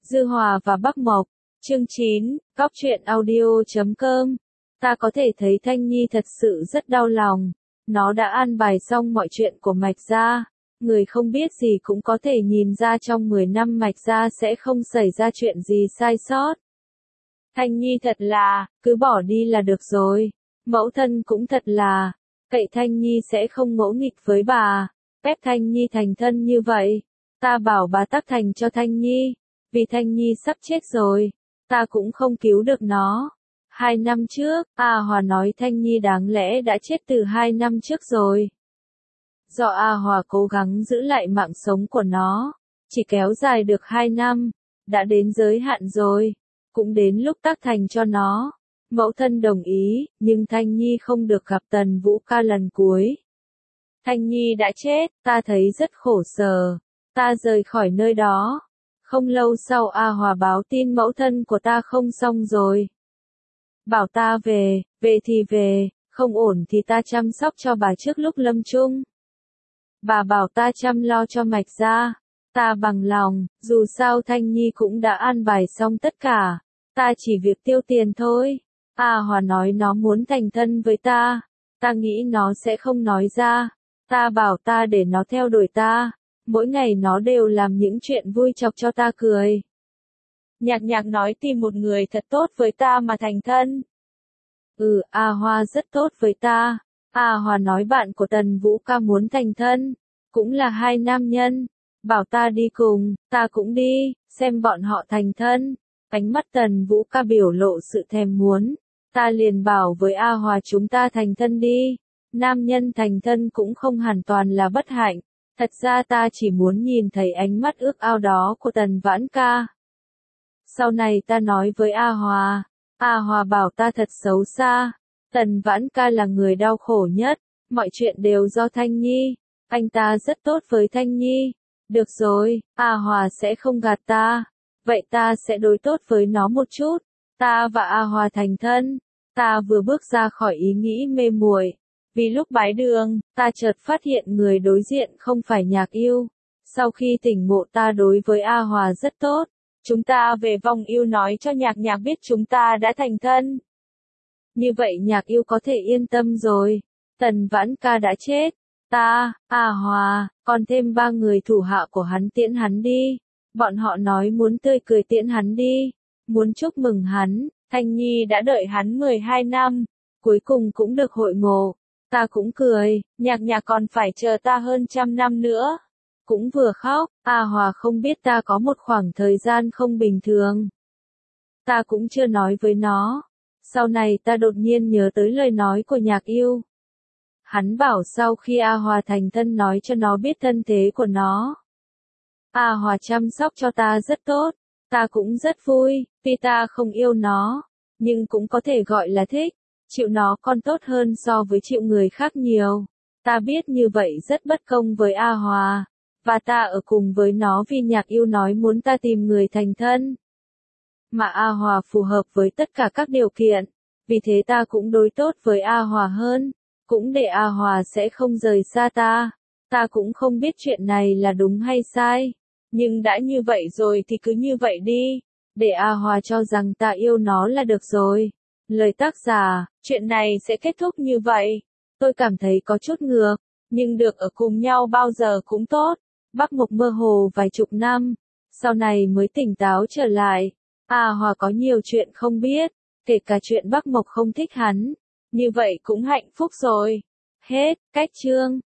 Dư Hòa và Bắc Mộc, chương 9, Cóc truyện audio.com. Ta có thể thấy Thanh Nhi thật sự rất đau lòng. Nó đã an bài xong mọi chuyện của Mạch Gia. Người không biết gì cũng có thể nhìn ra trong 10 năm Mạch Gia sẽ không xảy ra chuyện gì sai sót. Thanh Nhi thật là, cứ bỏ đi là được rồi. Mẫu thân cũng thật là, cậy Thanh Nhi sẽ không ngỗ nghịch với bà, ép Thanh Nhi thành thân như vậy. Ta bảo bà tác thành cho Thanh Nhi, vì Thanh Nhi sắp chết rồi, ta cũng không cứu được nó. 2 năm trước, A Hòa nói Thanh Nhi đáng lẽ đã chết từ 2 năm trước rồi. Do A Hòa cố gắng giữ lại mạng sống của nó, chỉ kéo dài được 2 năm, đã đến giới hạn rồi, cũng đến lúc tác thành cho nó. Mẫu thân đồng ý, nhưng Thanh Nhi không được gặp Tần Vũ Ca lần cuối. Thanh Nhi đã chết, ta thấy rất khổ sở, ta rời khỏi nơi đó. Không lâu sau A Hòa báo tin mẫu thân của ta không xong rồi. Bảo ta về, về thì về, không ổn thì ta chăm sóc cho bà trước lúc lâm chung. Bà bảo ta chăm lo cho Mạch Gia, ta bằng lòng, dù sao Thanh Nhi cũng đã an bài xong tất cả, ta chỉ việc tiêu tiền thôi. A Hòa nói nó muốn thành thân với ta nghĩ nó sẽ không nói ra, ta bảo ta để nó theo đuổi ta, mỗi ngày nó đều làm những chuyện vui chọc cho ta cười. Nhạc Nhạc nói tìm một người thật tốt với ta mà thành thân. A Hoa rất tốt với ta. A Hòa nói bạn của Tần Vũ Ca muốn thành thân, cũng là 2 nam nhân, bảo ta đi cùng, ta cũng đi, xem bọn họ thành thân. Ánh mắt Tần Vũ Ca biểu lộ sự thèm muốn, ta liền bảo với A Hòa chúng ta thành thân đi. Nam nhân thành thân cũng không hoàn toàn là bất hạnh, thật ra ta chỉ muốn nhìn thấy ánh mắt ước ao đó của Tần Vãn Ca. Sau này ta nói với A Hòa bảo ta thật xấu xa, Tần Vãn Ca là người đau khổ nhất, mọi chuyện đều do Thanh Nhi, anh ta rất tốt với Thanh Nhi. Được rồi, A Hòa sẽ không gạt ta, vậy ta sẽ đối tốt với nó một chút. Ta và A Hòa thành thân, ta vừa bước ra khỏi ý nghĩ mê muội, vì lúc bái đường, ta chợt phát hiện người đối diện không phải Nhạc Yêu. Sau khi tỉnh ngộ ta đối với A Hòa rất tốt, chúng ta về vòng yêu nói cho Nhạc Nhạc biết chúng ta đã thành thân. Như vậy Nhạc Yêu có thể yên tâm rồi, Tần Vãn Ca đã chết, ta, A Hòa, còn thêm 3 người thủ hạ của hắn tiễn hắn đi. Bọn họ nói muốn tươi cười tiễn hắn đi, muốn chúc mừng hắn, Thanh Nhi đã đợi hắn 12 năm, cuối cùng cũng được hội ngộ. Ta cũng cười, Nhạc Nhạc còn phải chờ ta hơn 100 năm nữa. Cũng vừa khóc, A Hòa không biết ta có một khoảng thời gian không bình thường. Ta cũng chưa nói với nó. Sau này ta đột nhiên nhớ tới lời nói của Nhạc Yêu. Hắn bảo sau khi A Hòa thành thân nói cho nó biết thân thế của nó. A Hòa chăm sóc cho ta rất tốt, ta cũng rất vui, tuy ta không yêu nó, nhưng cũng có thể gọi là thích, chịu nó còn tốt hơn so với chịu người khác nhiều. Ta biết như vậy rất bất công với A Hòa, và ta ở cùng với nó vì Nhạc Yêu nói muốn ta tìm người thành thân. Mà A Hòa phù hợp với tất cả các điều kiện, vì thế ta cũng đối tốt với A Hòa hơn, cũng để A Hòa sẽ không rời xa ta. Ta cũng không biết chuyện này là đúng hay sai, nhưng đã như vậy rồi thì cứ như vậy đi, để A Hòa cho rằng ta yêu nó là được rồi. Lời tác giả, chuyện này sẽ kết thúc như vậy. Tôi cảm thấy có chút ngược, nhưng được ở cùng nhau bao giờ cũng tốt. Bắc Mộc mơ hồ vài chục năm, sau này mới tỉnh táo trở lại. A Hòa có nhiều chuyện không biết, kể cả chuyện Bắc Mộc không thích hắn. Như vậy cũng hạnh phúc rồi. Hết, cách chương.